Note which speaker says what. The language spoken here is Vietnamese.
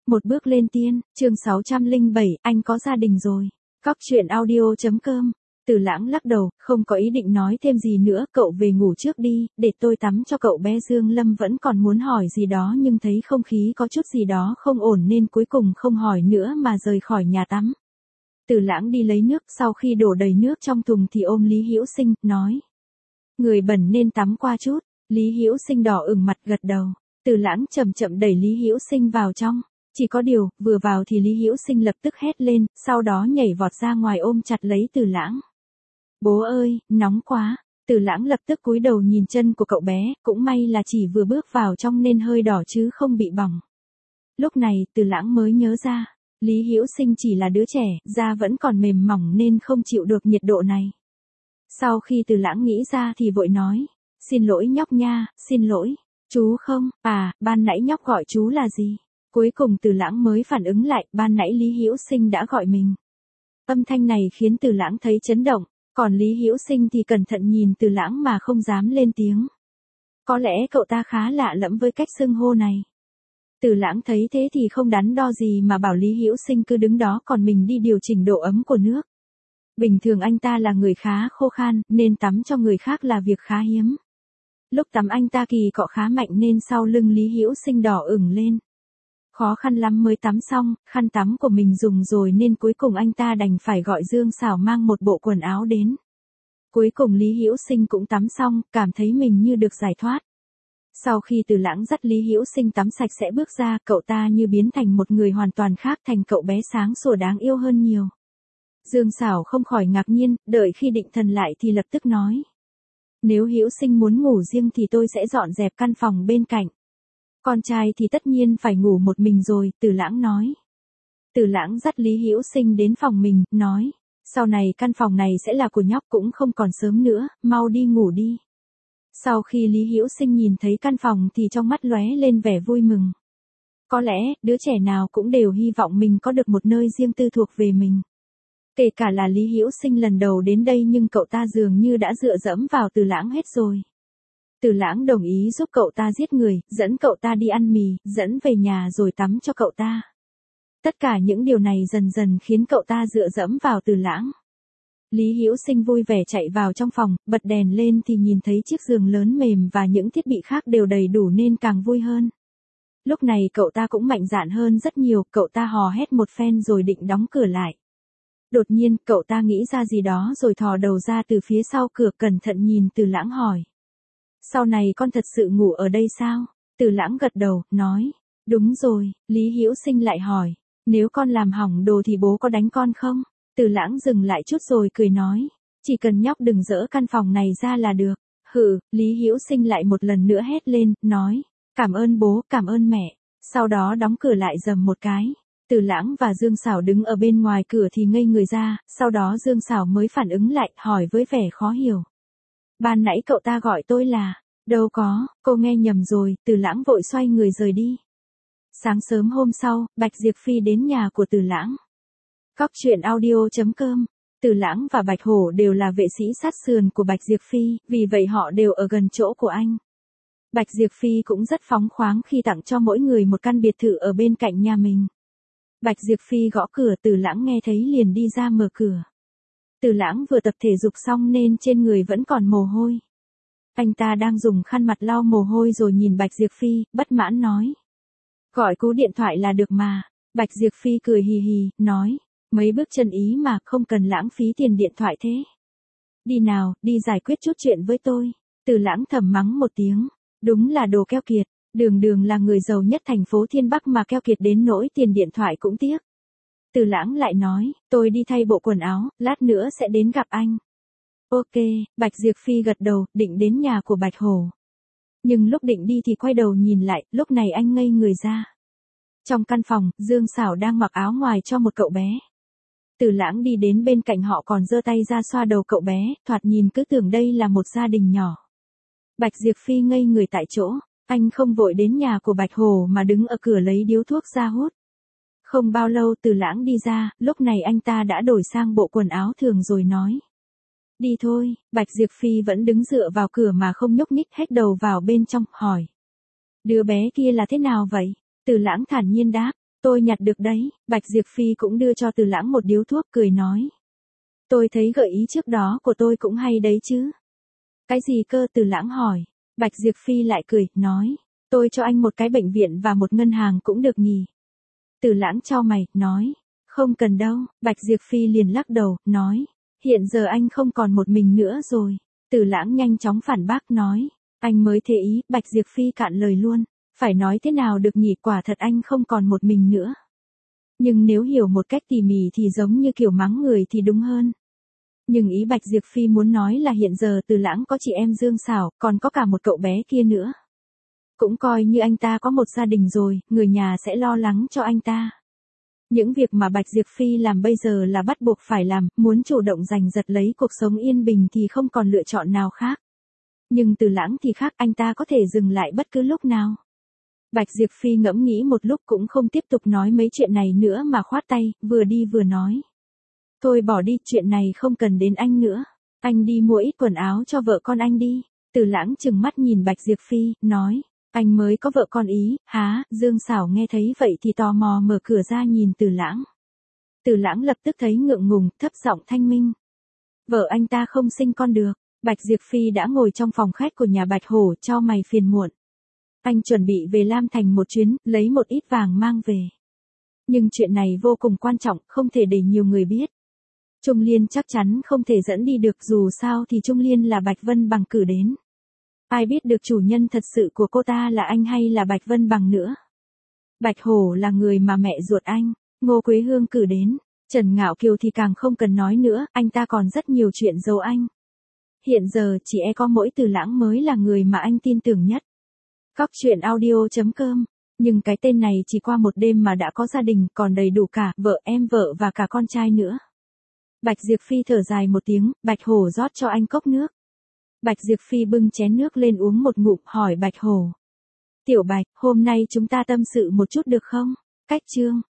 Speaker 1: Một bước lên tiên, chương 607, anh có gia đình rồi. Cóc truyện audio.com. Từ Lãng lắc đầu, không có ý định nói thêm gì nữa, cậu về ngủ trước đi, để tôi tắm cho cậu bé. Dương Lâm vẫn còn muốn hỏi gì đó nhưng thấy không khí có chút gì đó không ổn nên cuối cùng không hỏi nữa mà rời khỏi nhà tắm. Từ Lãng đi lấy nước, sau khi đổ đầy nước trong thùng thì ôm Lý Hữu Sinh, nói. Người bẩn nên tắm qua chút. Lý Hữu Sinh đỏ ửng mặt gật đầu. Từ Lãng chậm chậm đẩy Lý Hữu Sinh vào trong. Chỉ có điều, vừa vào thì Lý Hữu Sinh lập tức hét lên, sau đó nhảy vọt ra ngoài ôm chặt lấy Từ Lãng. Bố ơi, nóng quá. Từ Lãng lập tức cúi đầu nhìn chân của cậu bé, cũng may là chỉ vừa bước vào trong nên hơi đỏ chứ không bị bỏng. Lúc này, Từ Lãng mới nhớ ra, Lý Hữu Sinh chỉ là đứa trẻ, da vẫn còn mềm mỏng nên không chịu được nhiệt độ này. Sau khi Từ Lãng nghĩ ra thì vội nói, xin lỗi nhóc nha, xin lỗi. Chú không, ban nãy nhóc gọi chú là gì? Cuối cùng Từ Lãng mới phản ứng lại, ban nãy Lý Hữu Sinh đã gọi mình. Âm thanh này khiến Từ Lãng thấy chấn động, còn Lý Hữu Sinh thì cẩn thận nhìn Từ Lãng mà không dám lên tiếng. Có lẽ cậu ta khá lạ lẫm với cách xưng hô này. Từ Lãng thấy thế thì không đắn đo gì mà bảo Lý Hữu Sinh cứ đứng đó còn mình đi điều chỉnh độ ấm của nước. Bình thường anh ta là người khá khô khan, nên tắm cho người khác là việc khá hiếm. Lúc tắm anh ta kỳ cọ khá mạnh nên sau lưng Lý Hữu Sinh đỏ ửng lên. Khó khăn lắm mới tắm xong, khăn tắm của mình dùng rồi nên cuối cùng anh ta đành phải gọi Dương Sảo mang một bộ quần áo đến. Cuối cùng Lý Hữu Sinh cũng tắm xong, cảm thấy mình như được giải thoát. Sau khi Từ Lãng dắt Lý Hữu Sinh tắm sạch sẽ bước ra, cậu ta như biến thành một người hoàn toàn khác, thành cậu bé sáng sủa đáng yêu hơn nhiều. Dương Sảo không khỏi ngạc nhiên, đợi khi định thần lại thì lập tức nói. Nếu Hữu Sinh muốn ngủ riêng thì tôi sẽ dọn dẹp căn phòng bên cạnh. Con trai thì tất nhiên phải ngủ một mình rồi, Từ Lãng nói. Từ Lãng dắt Lý Hữu Sinh đến phòng mình, nói. Sau này căn phòng này sẽ là của nhóc, cũng không còn sớm nữa, mau đi ngủ đi. Sau khi Lý Hữu Sinh nhìn thấy căn phòng thì trong mắt lóe lên vẻ vui mừng. Có lẽ, đứa trẻ nào cũng đều hy vọng mình có được một nơi riêng tư thuộc về mình. Kể cả là Lý Hữu Sinh lần đầu đến đây nhưng cậu ta dường như đã dựa dẫm vào Từ Lãng hết rồi. Từ Lãng đồng ý giúp cậu ta giết người, dẫn cậu ta đi ăn mì, dẫn về nhà rồi tắm cho cậu ta. Tất cả những điều này dần dần khiến cậu ta dựa dẫm vào Từ Lãng. Lý Hữu Sinh vui vẻ chạy vào trong phòng, bật đèn lên thì nhìn thấy chiếc giường lớn mềm và những thiết bị khác đều đầy đủ nên càng vui hơn. Lúc này cậu ta cũng mạnh dạn hơn rất nhiều, cậu ta hò hét một phen rồi định đóng cửa lại. Đột nhiên, cậu ta nghĩ ra gì đó rồi thò đầu ra từ phía sau cửa, cẩn thận nhìn Từ Lãng hỏi. Sau này con thật sự ngủ ở đây sao? Từ Lãng gật đầu, nói. Đúng rồi. Lý Hữu Sinh lại hỏi. Nếu con làm hỏng đồ thì bố có đánh con không? Từ Lãng dừng lại chút rồi cười nói. Chỉ cần nhóc đừng dỡ căn phòng này ra là được. Hừ, Lý Hữu Sinh lại một lần nữa hét lên, nói. Cảm ơn bố, cảm ơn mẹ. Sau đó đóng cửa lại rầm một cái. Từ Lãng và Dương Sảo đứng ở bên ngoài cửa thì ngây người ra, sau đó Dương Sảo mới phản ứng lại, hỏi với vẻ khó hiểu. Ban nãy cậu ta gọi tôi là, đâu có, cô nghe nhầm rồi. Từ Lãng vội xoay người rời đi. Sáng sớm hôm sau, Bạch Diệp Phi đến nhà của Từ Lãng. Cóc truyện audio.com. Từ Lãng và Bạch Hổ đều là vệ sĩ sát sườn của Bạch Diệp Phi, vì vậy họ đều ở gần chỗ của anh. Bạch Diệp Phi cũng rất phóng khoáng khi tặng cho mỗi người một căn biệt thự ở bên cạnh nhà mình. Bạch Diệp Phi gõ cửa, Từ Lãng nghe thấy liền đi ra mở cửa. Từ Lãng vừa tập thể dục xong nên trên người vẫn còn mồ hôi. Anh ta đang dùng khăn mặt lau mồ hôi rồi nhìn Bạch Diệp Phi, bất mãn nói. Gọi cú điện thoại là được mà. Bạch Diệp Phi cười hì hì, nói. Mấy bước chân ý mà không cần lãng phí tiền điện thoại thế. Đi nào, đi giải quyết chút chuyện với tôi. Từ Lãng thầm mắng một tiếng. Đúng là đồ keo kiệt. Đường Đường là người giàu nhất thành phố Thiên Bắc mà keo kiệt đến nỗi tiền điện thoại cũng tiếc. Từ Lãng lại nói, tôi đi thay bộ quần áo, lát nữa sẽ đến gặp anh. Ok, Bạch Diệp Phi gật đầu, định đến nhà của Bạch Hổ. Nhưng lúc định đi thì quay đầu nhìn lại, lúc này anh ngây người ra. Trong căn phòng, Dương Sảo đang mặc áo ngoài cho một cậu bé. Từ Lãng đi đến bên cạnh họ còn giơ tay ra xoa đầu cậu bé, thoạt nhìn cứ tưởng đây là một gia đình nhỏ. Bạch Diệp Phi ngây người tại chỗ, anh không vội đến nhà của Bạch Hổ mà đứng ở cửa lấy điếu thuốc ra hút. Không bao lâu Từ Lãng đi ra, lúc này anh ta đã đổi sang bộ quần áo thường rồi nói. Đi thôi. Bạch Diệp Phi vẫn đứng dựa vào cửa mà không nhúc nhích, hét đầu vào bên trong, hỏi. Đứa bé kia là thế nào vậy? Từ Lãng thản nhiên đáp. Tôi nhặt được đấy, Bạch Diệp Phi cũng đưa cho Từ Lãng một điếu thuốc cười nói. Tôi thấy gợi ý trước đó của tôi cũng hay đấy chứ. Cái gì cơ? Từ Lãng hỏi. Bạch Diệp Phi lại cười, nói. Tôi cho anh một cái bệnh viện và một ngân hàng cũng được nhỉ. Từ Lãng chau mày, nói. Không cần đâu, Bạch Diệp Phi liền lắc đầu, nói. Hiện giờ anh không còn một mình nữa rồi. Từ Lãng nhanh chóng phản bác nói. Anh mới thế ý, Bạch Diệp Phi cạn lời luôn. Phải nói thế nào được nhỉ, quả thật anh không còn một mình nữa. Nhưng nếu hiểu một cách tỉ mỉ thì giống như kiểu mắng người thì đúng hơn. Nhưng ý Bạch Diệp Phi muốn nói là hiện giờ Từ Lãng có chị em Dương Xảo, còn có cả một cậu bé kia nữa. Cũng coi như anh ta có một gia đình rồi, người nhà sẽ lo lắng cho anh ta. Những việc mà Bạch Diệp Phi làm bây giờ là bắt buộc phải làm, muốn chủ động giành giật lấy cuộc sống yên bình thì không còn lựa chọn nào khác. Nhưng Từ Lãng thì khác, anh ta có thể dừng lại bất cứ lúc nào. Bạch Diệp Phi ngẫm nghĩ một lúc cũng không tiếp tục nói mấy chuyện này nữa mà khoát tay, vừa đi vừa nói. Thôi bỏ đi, chuyện này không cần đến anh nữa. Anh đi mua ít quần áo cho vợ con anh đi. Từ Lãng trừng mắt nhìn Bạch Diệp Phi, nói. Anh mới có vợ con ý, há? Dương Xảo nghe thấy vậy thì tò mò mở cửa ra nhìn Từ Lãng. Từ Lãng lập tức thấy ngượng ngùng, thấp giọng thanh minh. Vợ anh ta không sinh con được. Bạch Diệp Phi đã ngồi trong phòng khách của nhà Bạch Hổ, chau mày phiền muộn. Anh chuẩn bị về Lam Thành một chuyến, lấy một ít vàng mang về. Nhưng chuyện này vô cùng quan trọng, không thể để nhiều người biết. Trung Liên chắc chắn không thể dẫn đi được, dù sao thì Trung Liên là Bạch Vân Bằng cử đến. Ai biết được chủ nhân thật sự của cô ta là anh hay là Bạch Vân Bằng nữa. Bạch Hổ là người mà mẹ ruột anh, Ngô Quế Hương cử đến. Trần Ngạo Kiều thì càng không cần nói nữa, anh ta còn rất nhiều chuyện giấu anh. Hiện giờ chỉ có mỗi Từ Lãng mới là người mà anh tin tưởng nhất. Cóc truyện audio.com. Nhưng cái tên này chỉ qua một đêm mà đã có gia đình, còn đầy đủ cả vợ, em vợ và cả con trai nữa. Bạch Diệp Phi thở dài một tiếng, Bạch Hổ rót cho anh cốc nước. Bạch Diệp Phi bưng chén nước lên uống một ngụm, hỏi Bạch Hổ. Tiểu Bạch, hôm nay chúng ta tâm sự một chút được không? Cách chương.